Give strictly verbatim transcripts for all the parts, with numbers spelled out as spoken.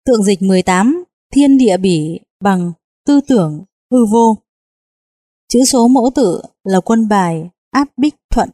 Tượng dịch mười tám. Thiên địa bỉ bằng tư tưởng hư vô. Chữ số mẫu tự là quân bài áp bích thuận.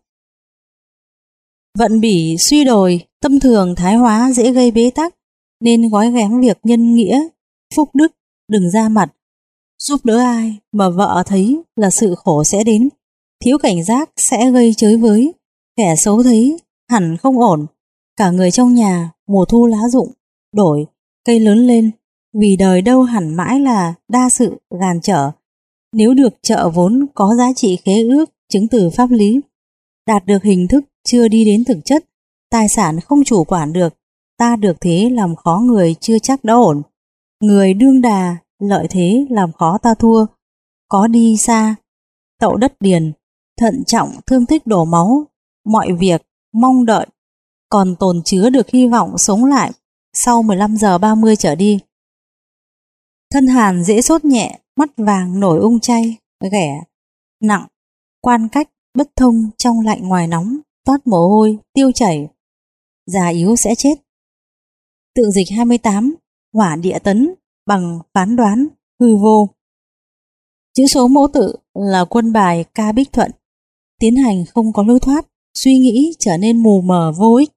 Vận bỉ suy đồi, tâm thường thái hóa dễ gây bế tắc, nên gói ghém việc nhân nghĩa, phúc đức, đừng ra mặt. Giúp đỡ ai mà vợ thấy là sự khổ sẽ đến, thiếu cảnh giác sẽ gây chới với, kẻ xấu thấy hẳn không ổn. Cả người trong nhà mùa thu lá rụng, đổi, cây lớn lên, vì đời đâu hẳn mãi là đa sự gàn trở. Nếu được trợ vốn có giá trị khế ước, chứng từ pháp lý, đạt được hình thức chưa đi đến thực chất, tài sản không chủ quản được, ta được thế làm khó người chưa chắc đã ổn. Người đương đà, lợi thế làm khó ta thua, có đi xa, tậu đất điền, thận trọng thương tích đổ máu, mọi việc mong đợi, còn tồn chứa được hy vọng sống lại sau mười lăm giờ ba mươi trở đi. Thân hàn dễ sốt nhẹ, mắt vàng nổi ung chay, ghẻ, nặng, quan cách, bất thông trong lạnh ngoài nóng, toát mồ hôi, tiêu chảy, già yếu sẽ chết. Tượng dịch hai mươi tám. Hỏa địa tấn bằng phán đoán hư vô. Chữ số mẫu tự là quân bài ca bích thuận, tiến hành không có lối thoát, suy nghĩ trở nên mù mờ vô ích.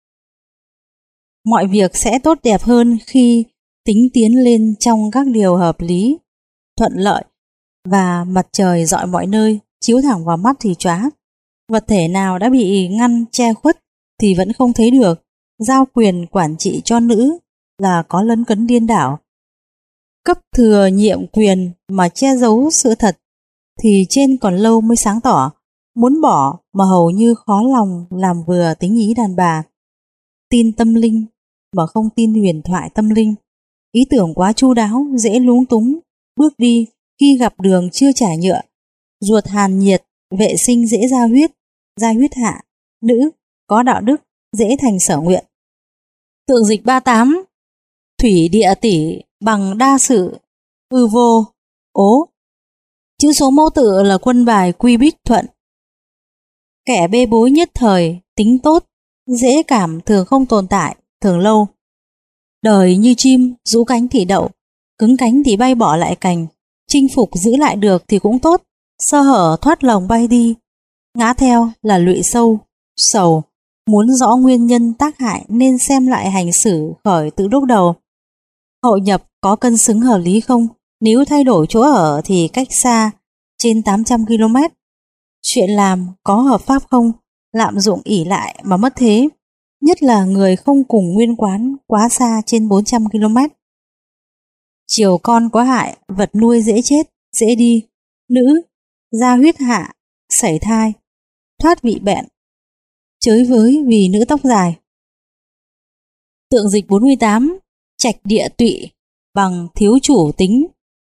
Mọi việc sẽ tốt đẹp hơn khi tính tiến lên trong các điều hợp lý, thuận lợi, và mặt trời rọi mọi nơi, chiếu thẳng vào mắt thì chóa. Vật thể nào đã bị ngăn che khuất thì vẫn không thấy được. Giao quyền quản trị cho nữ là có lấn cấn điên đảo. Cấp thừa nhiệm quyền mà che giấu sự thật thì trên còn lâu mới sáng tỏ. Muốn bỏ mà hầu như khó lòng làm vừa tính ý đàn bà. Tin tâm linh mà không tin huyền thoại tâm linh. Ý tưởng quá chu đáo dễ lúng túng, bước đi khi gặp đường chưa trải nhựa. Ruột hàn nhiệt, vệ sinh dễ ra huyết, ra huyết hạ. Nữ có đạo đức dễ thành sở nguyện. Tượng dịch ba mươi tám. Thủy địa tỷ bằng đa sự hư vô. Ố. Chữ số mẫu tự là quân bài quy bích thuận. Kẻ bê bối nhất thời, tính tốt, dễ cảm thường không tồn tại, thường lâu. Đời như chim, rũ cánh thì đậu, cứng cánh thì bay bỏ lại cành, chinh phục giữ lại được thì cũng tốt, sơ hở thoát lồng bay đi. Ngã theo là lụy sâu, sầu, muốn rõ nguyên nhân tác hại nên xem lại hành xử khởi từ lúc đầu. Hậu nhập có cân xứng hợp lý không? Nếu thay đổi chỗ ở thì cách xa, trên tám trăm ki lô mét. Chuyện làm có hợp pháp không? Lạm dụng ỷ lại mà mất thế. Nhất là người không cùng nguyên quán quá xa trên bốn trăm ki lô mét. Chiều con có hại, vật nuôi dễ chết, dễ đi. Nữ, ra huyết hạ, sảy thai, thoát vị bẹn, chới với vì nữ tóc dài. Tượng dịch bốn mươi tám. Trạch địa tụy bằng thiếu chủ tính.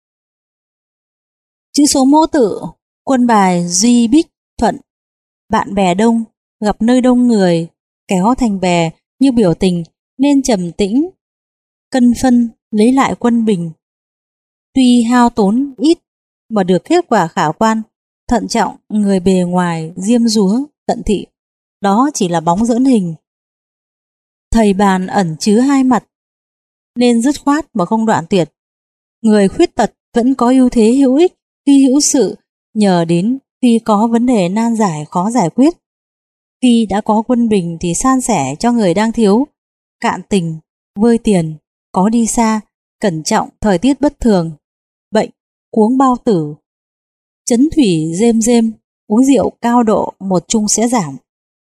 Chữ số mẫu tự quân bài duy bích thuận. Bạn bè đông, gặp nơi đông người, kéo thành bè như biểu tình nên trầm tĩnh, cân phân lấy lại quân bình. Tuy hao tốn ít mà được kết quả khả quan, thận trọng người bề ngoài diêm dúa, cận thị. Đó chỉ là bóng dẫn hình. Thầy bàn ẩn chứa hai mặt, nên dứt khoát mà không đoạn tuyệt. Người khuyết tật vẫn có ưu thế hữu ích khi hữu sự, nhờ đến khi có vấn đề nan giải khó giải quyết. Khi đã có quân bình thì san sẻ cho người đang thiếu, cạn tình, vơi tiền, có đi xa, cẩn trọng thời tiết bất thường, bệnh, cuống bao tử, chấn thủy rêm rêm, uống rượu cao độ một chung sẽ giảm.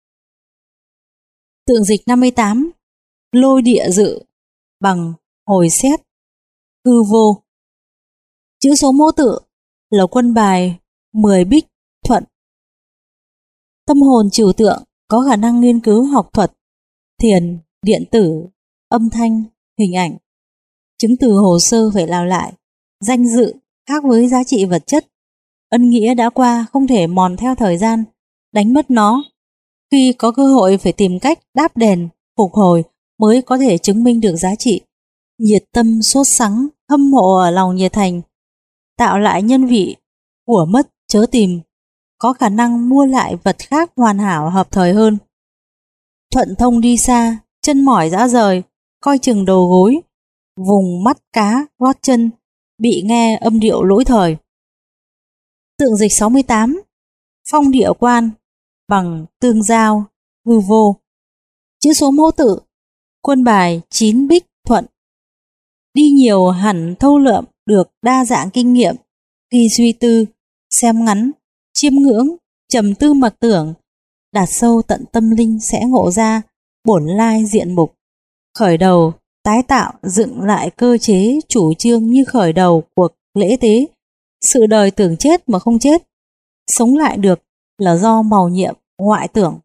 Tượng dịch năm mươi tám. Lôi địa dự bằng hồi xét hư vô. Chữ số mẫu tự là quân bài mười bích thuận. Tâm hồn trừu tượng có khả năng nghiên cứu học thuật, thiền, điện tử, âm thanh, hình ảnh. Chứng từ hồ sơ phải làm lại. Danh dự khác với giá trị vật chất. Ân nghĩa đã qua không thể mòn theo thời gian, đánh mất nó. Khi có cơ hội phải tìm cách đáp đền, phục hồi mới có thể chứng minh được giá trị. Nhiệt tâm sốt sắng, hâm mộ ở lòng nhiệt thành, tạo lại nhân vị, của mất chớ tìm, có khả năng mua lại vật khác hoàn hảo hợp thời hơn. Thuận thông đi xa, chân mỏi dã rời, coi chừng đầu gối, vùng mắt cá, gót chân, bị nghe âm điệu lỗi thời. Tượng dịch sáu mươi tám, phong địa quan, bằng tương giao, hư vô. Chữ số mẫu tự, quân bài chín bích thuận. Đi nhiều hẳn thâu lượm được đa dạng kinh nghiệm, khi suy tư, xem ngắn, chiêm ngưỡng, trầm tư mặc tưởng, đạt sâu tận tâm linh sẽ ngộ ra bổn lai diện mục. Khởi đầu, tái tạo, dựng lại cơ chế chủ trương như khởi đầu cuộc lễ tế, sự đời tưởng chết mà không chết, sống lại được là do màu nhiệm ngoại tưởng.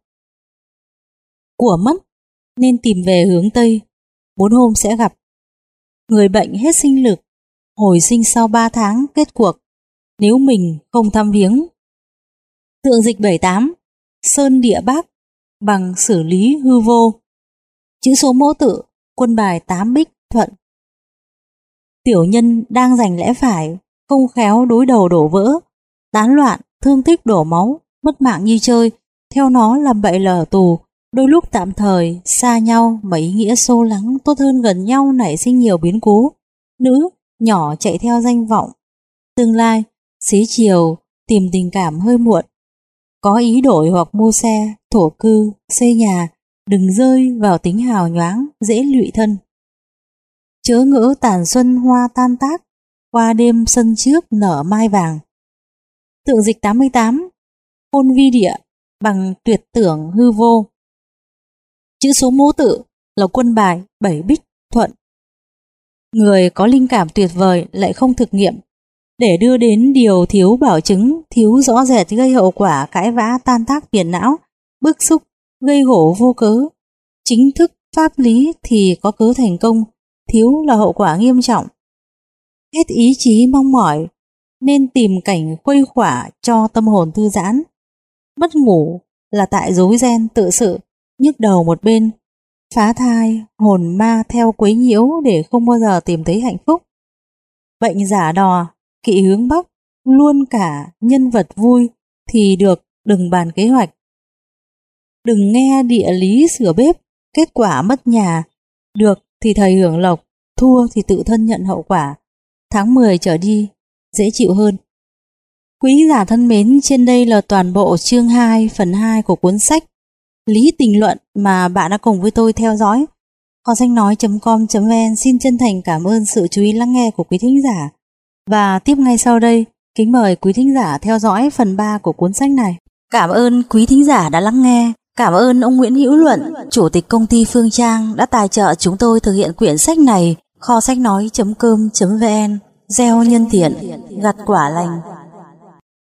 Của mất nên tìm về hướng Tây, bốn hôm sẽ gặp. Người bệnh hết sinh lực, hồi sinh sau ba tháng kết cuộc, nếu mình không thăm viếng. Tượng dịch bảy mươi tám, sơn địa bác, bằng xử lý hư vô. Chữ số mẫu tự, quân bài tám bích thuận. Tiểu nhân đang giành lẽ phải, không khéo đối đầu đổ vỡ, tán loạn, thương tích đổ máu, mất mạng như chơi, theo nó làm bậy lở tù. Đôi lúc tạm thời xa nhau mà ý nghĩa sâu lắng, tốt hơn gần nhau nảy sinh nhiều biến cố. Nữ, nhỏ chạy theo danh vọng tương lai, xế chiều tìm tình cảm hơi muộn. Có ý đổi hoặc mua xe, thổ cư, xây nhà, đừng rơi vào tính hào nhoáng, dễ lụy thân. Chớ ngỡ tàn xuân hoa tan tác, qua đêm sân trước nở mai vàng. Tượng dịch tám mươi tám, hôn vi địa, bằng tuyệt tưởng hư vô. Chữ số mẫu tự là quân bài bảy bích thuận. Người có linh cảm tuyệt vời lại không thực nghiệm, để đưa đến điều thiếu bảo chứng, thiếu rõ rệt gây hậu quả cãi vã tan tác phiền não, bức xúc, gây gổ vô cớ. Chính thức pháp lý thì có cớ thành công, thiếu là hậu quả nghiêm trọng. Hết ý chí mong mỏi, nên tìm cảnh khuây khỏa cho tâm hồn thư giãn. Mất ngủ là tại rối ren tự sự, nhức đầu một bên, phá thai, hồn ma theo quấy nhiễu để không bao giờ tìm thấy hạnh phúc. Bệnh giả đò, kỵ hướng Bắc, luôn cả nhân vật vui thì được đừng bàn kế hoạch. Đừng nghe địa lý sửa bếp, kết quả mất nhà, được thì thầy hưởng lộc, thua thì tự thân nhận hậu quả. Tháng mười trở đi, dễ chịu hơn. Quý giả thân mến, trên đây là toàn bộ chương hai, phần hai của cuốn sách Lý Tình Luận mà bạn đã cùng với tôi theo dõi. Kho sách nói chấm com chấm vn xin chân thành cảm ơn sự chú ý lắng nghe của quý thính giả. Và tiếp ngay sau đây, kính mời quý thính giả theo dõi phần ba của cuốn sách này. Cảm ơn quý thính giả đã lắng nghe. Cảm ơn ông Nguyễn Hữu Luận, Chủ tịch công ty Phương Trang đã tài trợ chúng tôi thực hiện quyển sách này. Kho sách nói chấm com chấm vn gieo nhân thiện, gặt quả lành.